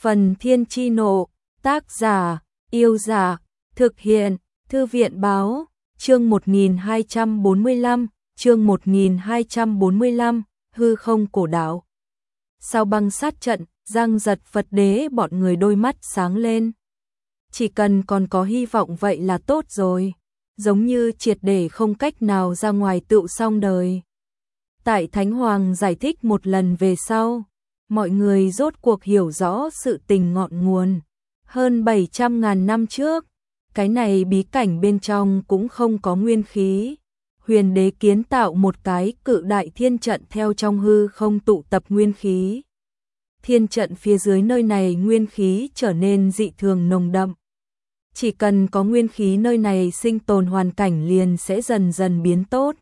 Phần Thiên Chi Nộ, tác giả, Yêu Giả, thực hiện, Thư viện Báo, chương 1245, hư không cổ đạo. Sau băng sát trận, Giang Giật Phật Đế bọn người đôi mắt sáng lên. Chỉ cần còn có hy vọng vậy là tốt rồi, giống như triệt để không cách nào ra ngoài tựu xong đời. Tại Thánh Hoàng giải thích một lần về sau, mọi người rốt cuộc hiểu rõ sự tình ngọn nguồn. Hơn 700.000 năm trước, cái này bí cảnh bên trong cũng không có nguyên khí. Huyền đế kiến tạo một cái cự đại thiên trận theo trong hư không tụ tập nguyên khí. Thiên trận phía dưới nơi này nguyên khí trở nên dị thường nồng đậm. Chỉ cần có nguyên khí nơi này sinh tồn hoàn cảnh liền sẽ dần dần biến tốt.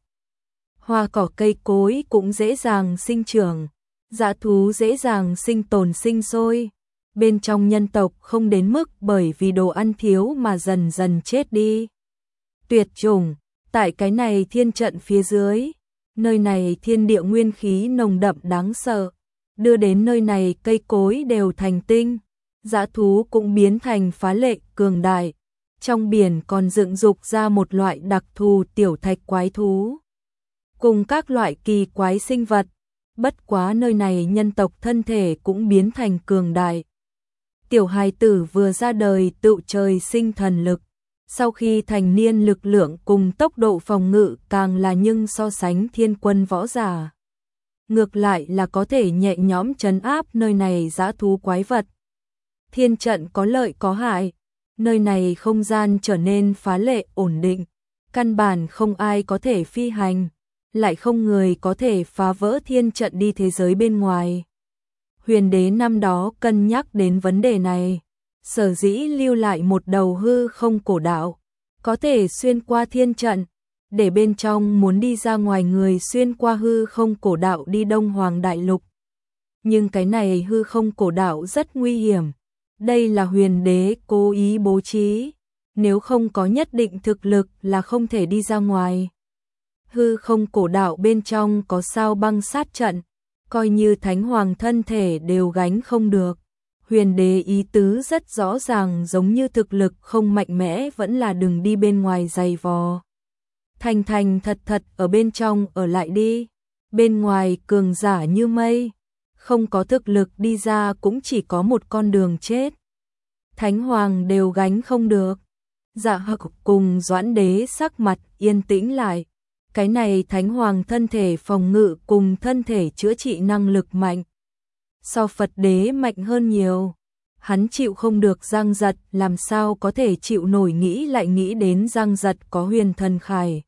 Hoa cỏ cây cối cũng dễ dàng sinh trưởng, dã thú dễ dàng sinh tồn sinh sôi. Bên trong nhân tộc không đến mức bởi vì đồ ăn thiếu mà dần dần chết đi. Tuyệt chủng, tại cái này thiên trận phía dưới, nơi này thiên địa nguyên khí nồng đậm đáng sợ, đưa đến nơi này cây cối đều thành tinh, dã thú cũng biến thành phá lệ cường đại. Trong biển còn dựng dục ra một loại đặc thù tiểu thạch quái thú, cùng các loại kỳ quái sinh vật. Bất quá nơi này nhân tộc thân thể cũng biến thành cường đại. Tiểu hài tử vừa ra đời tựu trời sinh thần lực, sau khi thành niên lực lượng cùng tốc độ phòng ngự càng là nhưng so sánh thiên quân võ giả. Ngược lại là có thể nhẹ nhõm trấn áp nơi này dã thú quái vật. Thiên trận có lợi có hại, nơi này không gian trở nên phá lệ ổn định, căn bản không ai có thể phi hành, lại không người có thể phá vỡ thiên trận đi thế giới bên ngoài. Huyền đế năm đó cân nhắc đến vấn đề này, sở dĩ lưu lại một đầu hư không cổ đạo, có thể xuyên qua thiên trận, để bên trong muốn đi ra ngoài người xuyên qua hư không cổ đạo đi Đông Hoàng Đại Lục. Nhưng cái này hư không cổ đạo rất nguy hiểm, đây là huyền đế cố ý bố trí, nếu không có nhất định thực lực là không thể đi ra ngoài. Hư không cổ đạo bên trong có sao băng sát trận, coi như Thánh Hoàng thân thể đều gánh không được. Huyền đế ý tứ rất rõ ràng, giống như thực lực không mạnh mẽ vẫn là đừng đi bên ngoài giày vò. Thành thành thật thật ở bên trong ở lại đi, bên ngoài cường giả như mây, không có thực lực đi ra cũng chỉ có một con đường chết. Thánh Hoàng đều gánh không được. Dạ Hắc cùng Doãn đế sắc mặt yên tĩnh lại. Cái này Thánh Hoàng thân thể phòng ngự cùng thân thể chữa trị năng lực mạnh, so Phật đế mạnh hơn nhiều. Hắn chịu không được Giang Giật, làm sao có thể chịu nổi, nghĩ lại nghĩ đến Giang Giật có huyền thần khải.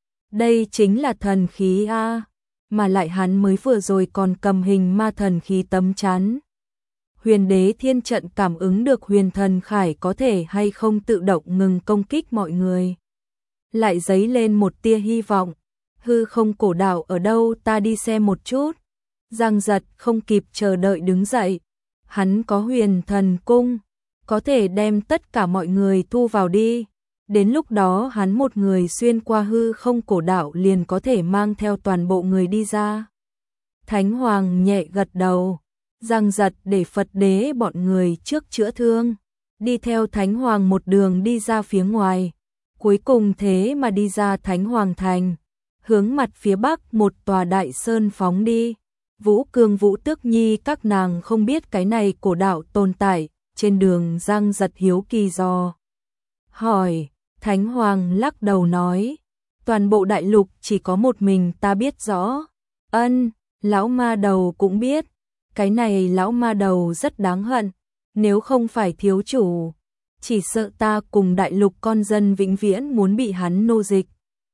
Đây chính là thần khí a, mà lại hắn mới vừa rồi còn cầm hình ma thần khí tấm chắn. Huyền đế thiên trận cảm ứng được huyền thần khải có thể hay không tự động ngừng công kích mọi người. Lại dấy lên một tia hy vọng. Hư không cổ đạo ở đâu, ta đi xem một chút. Giang Giật không kịp chờ đợi đứng dậy. Hắn có huyền thần cung, có thể đem tất cả mọi người thu vào đi. Đến lúc đó hắn một người xuyên qua hư không cổ đạo liền có thể mang theo toàn bộ người đi ra. Thánh Hoàng nhẹ gật đầu. Giang Giật để Phật đế bọn người trước chữa thương, đi theo Thánh Hoàng một đường đi ra phía ngoài. Cuối cùng thế mà đi ra Thánh Hoàng thành, hướng mặt phía bắc một tòa đại sơn phóng đi. Vũ Cương Vũ Tước Nhi các nàng không biết cái này cổ đạo tồn tại. Trên đường Giang Giật hiếu kỳ dò hỏi, Thánh Hoàng lắc đầu nói, toàn bộ đại lục chỉ có một mình ta biết rõ. Ân, lão ma đầu cũng biết. Cái này lão ma đầu rất đáng hận, nếu không phải thiếu chủ, chỉ sợ ta cùng đại lục con dân vĩnh viễn muốn bị hắn nô dịch.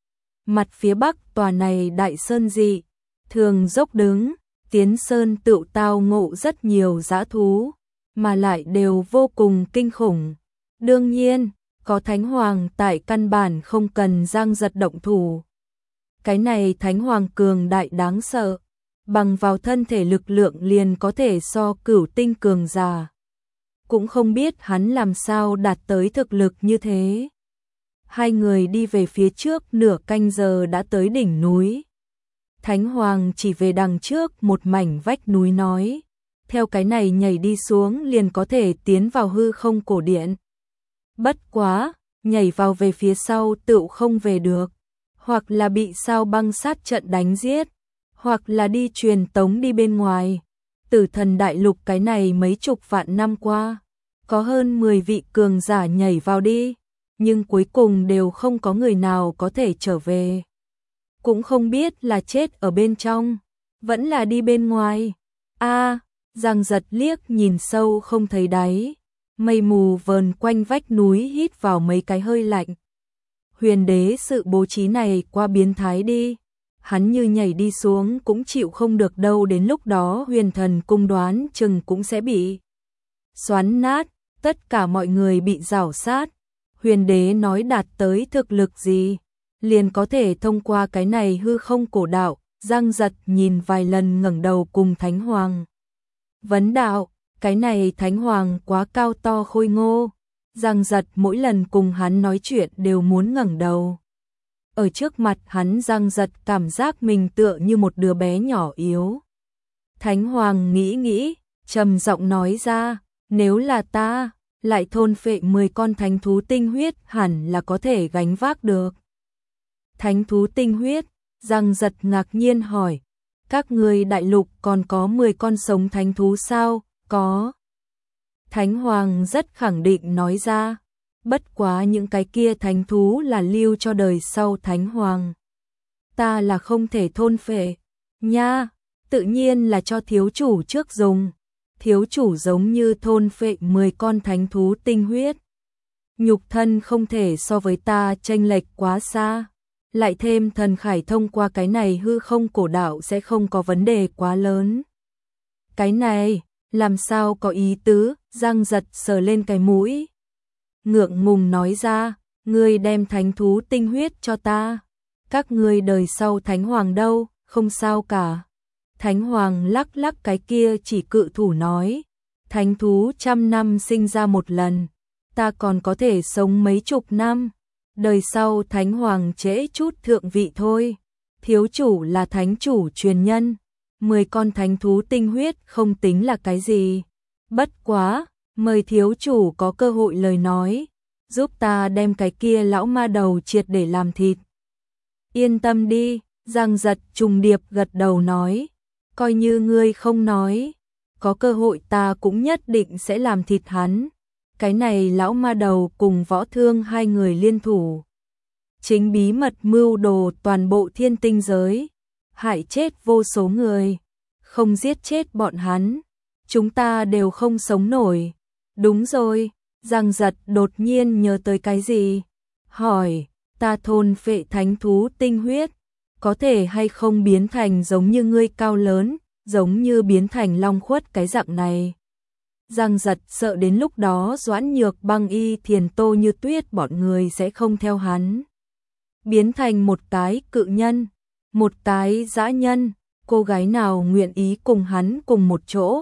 Mặt phía bắc tòa này đại sơn dị thường dốc đứng, tiến sơn tựu tao ngộ rất nhiều dã thú, mà lại đều vô cùng kinh khủng. Đương nhiên, có Thánh Hoàng tại, căn bản không cần Giang Giật động thủ. Cái này Thánh Hoàng cường đại đáng sợ, bằng vào thân thể lực lượng liền có thể so cửu tinh cường giả. Cũng không biết hắn làm sao đạt tới thực lực như thế. Hai người đi về phía trước nửa canh giờ đã tới đỉnh núi. Thánh Hoàng chỉ về đằng trước một mảnh vách núi nói, theo cái này nhảy đi xuống liền có thể tiến vào hư không cổ điện. Bất quá, nhảy vào về phía sau tựu không về được, hoặc là bị sao băng sát trận đánh giết, hoặc là đi truyền tống đi bên ngoài. Tử Thần Đại Lục cái này mấy chục vạn năm qua, có hơn 10 vị cường giả nhảy vào đi, nhưng cuối cùng đều không có người nào có thể trở về. Cũng không biết là chết ở bên trong, vẫn là đi bên ngoài. Giang Giật liếc nhìn sâu không thấy đáy, mây mù vờn quanh vách núi hít vào mấy cái hơi lạnh. Huyền đế sự bố trí này quá biến thái đi, hắn như nhảy đi xuống cũng chịu không được đâu, đến lúc đó Huyền Thần cung đoán chừng cũng sẽ bị xoắn nát, tất cả mọi người bị rảo sát. Huyền đế nói đạt tới thực lực gì, liền có thể thông qua cái này hư không cổ đạo. Giang Giật nhìn vài lần ngẩng đầu cùng Thánh Hoàng vấn đạo, cái này Thánh Hoàng quá cao to khôi ngô. Giang Giật mỗi lần cùng hắn nói chuyện đều muốn ngẩng đầu. Ở trước mặt hắn Giang Giật cảm giác mình tựa như một đứa bé nhỏ yếu. Thánh Hoàng nghĩ nghĩ, trầm giọng nói ra, nếu là ta, lại thôn phệ 10 con thánh thú tinh huyết hẳn là có thể gánh vác được. Thánh thú tinh huyết, Giang Giật ngạc nhiên hỏi, các ngươi đại lục còn có 10 con sống thánh thú sao? Có. Thánh Hoàng rất khẳng định nói ra, bất quá những cái kia thánh thú là lưu cho đời sau Thánh Hoàng. Ta là không thể thôn phệ, nha, tự nhiên là cho thiếu chủ trước dùng. Thiếu chủ giống như thôn phệ 10 con thánh thú tinh huyết. Nhục thân không thể so với ta chênh lệch quá xa. Lại thêm thần khải thông qua cái này hư không cổ đạo sẽ không có vấn đề quá lớn. Cái này, làm sao có ý tứ, Giang Giật sờ lên cái mũi. Ngượng ngùng nói ra, ngươi đem thánh thú tinh huyết cho ta. Các ngươi đời sau Thánh Hoàng đâu, không sao cả. Thánh Hoàng lắc lắc cái kia chỉ cự thủ nói, thánh thú 100 năm sinh ra một lần, ta còn có thể sống mấy chục năm. Đời sau Thánh Hoàng trễ chút thượng vị thôi. Thiếu chủ là thánh chủ truyền nhân, 10 con thánh thú tinh huyết không tính là cái gì. Bất quá, mời thiếu chủ có cơ hội lời nói, giúp ta đem cái kia lão ma đầu triệt để làm thịt. Yên tâm đi, Giang Giật trùng điệp gật đầu nói, coi như ngươi không nói, có cơ hội ta cũng nhất định sẽ làm thịt hắn. Cái này lão ma đầu cùng Võ Thương hai người liên thủ, chính bí mật mưu đồ toàn bộ thiên tinh giới, hại chết vô số người, không giết chết bọn hắn, chúng ta đều không sống nổi. Đúng rồi, Giang Giật đột nhiên nhớ tới cái gì, hỏi, ta thôn phệ thánh thú tinh huyết, có thể hay không biến thành giống như ngươi cao lớn, giống như biến thành Long Khuất cái dạng này. Giang Giật sợ đến lúc đó Doãn Nhược Băng Y Thiền Tô Như Tuyết bọn người sẽ không theo hắn. Biến thành một cái cự nhân, một cái dã nhân, cô gái nào nguyện ý cùng hắn cùng một chỗ,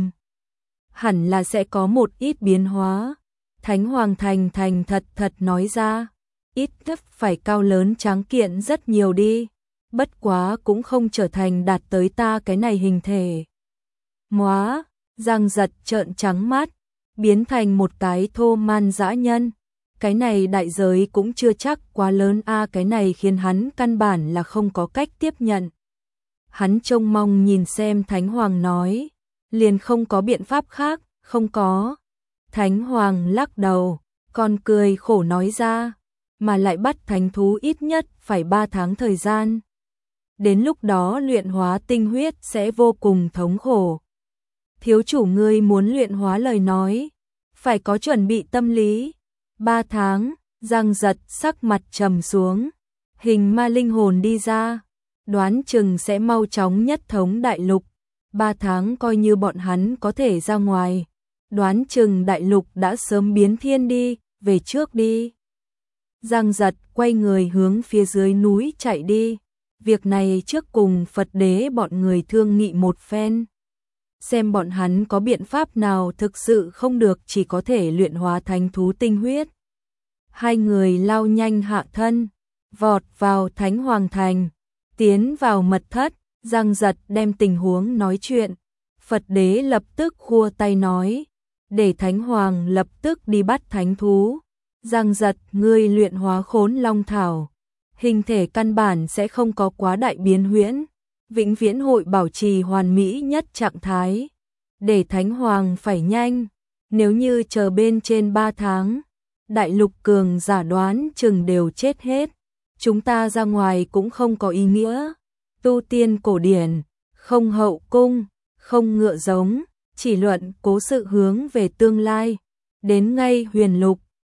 hẳn là sẽ có một ít biến hóa. Thánh Hoàng thành thật nói ra, ít nhất phải cao lớn tráng kiện rất nhiều đi, bất quá cũng không trở thành đạt tới ta cái này hình thể. Móa, Giang Giật trợn trắng mắt, biến thành một cái thô man dã nhân. Cái này đại giới cũng chưa chắc quá lớn cái này khiến hắn căn bản là không có cách tiếp nhận. Hắn trông mong nhìn xem Thánh Hoàng nói, liền không có biện pháp khác, không có. Thánh Hoàng lắc đầu, còn cười khổ nói ra, mà lại bắt thánh thú ít nhất phải 3 tháng thời gian. Đến lúc đó luyện hóa tinh huyết sẽ vô cùng thống khổ. Thiếu chủ ngươi muốn luyện hóa lời nói, phải có chuẩn bị tâm lý. 3 tháng, Giang Giật sắc mặt trầm xuống, hình ma linh hồn đi ra, đoán chừng sẽ mau chóng nhất thống đại lục. 3 tháng coi như bọn hắn có thể ra ngoài, đoán chừng đại lục đã sớm biến thiên đi, về trước đi. Giang Giật quay người hướng phía dưới núi chạy đi, việc này trước cùng Phật đế bọn người thương nghị một phen. Xem bọn hắn có biện pháp nào thực sự không được chỉ có thể luyện hóa thánh thú tinh huyết. Hai người lao nhanh hạ thân, vọt vào Thánh Hoàng thành, tiến vào mật thất, Giang Giật đem tình huống nói chuyện. Phật đế lập tức khua tay nói, để Thánh Hoàng lập tức đi bắt thánh thú. Giang Giật, ngươi luyện hóa Khốn Long Thảo, hình thể căn bản sẽ không có quá đại biến huyễn, vĩnh viễn hội bảo trì hoàn mỹ nhất trạng thái. Để Thánh Hoàng phải nhanh, nếu như chờ bên trên 3 tháng, đại lục cường giả đoán chừng đều chết hết. Chúng ta ra ngoài cũng không có ý nghĩa. Tu tiên cổ điển, không hậu cung, không ngựa giống, chỉ luận cố sự hướng về tương lai. Đến ngay huyền lục,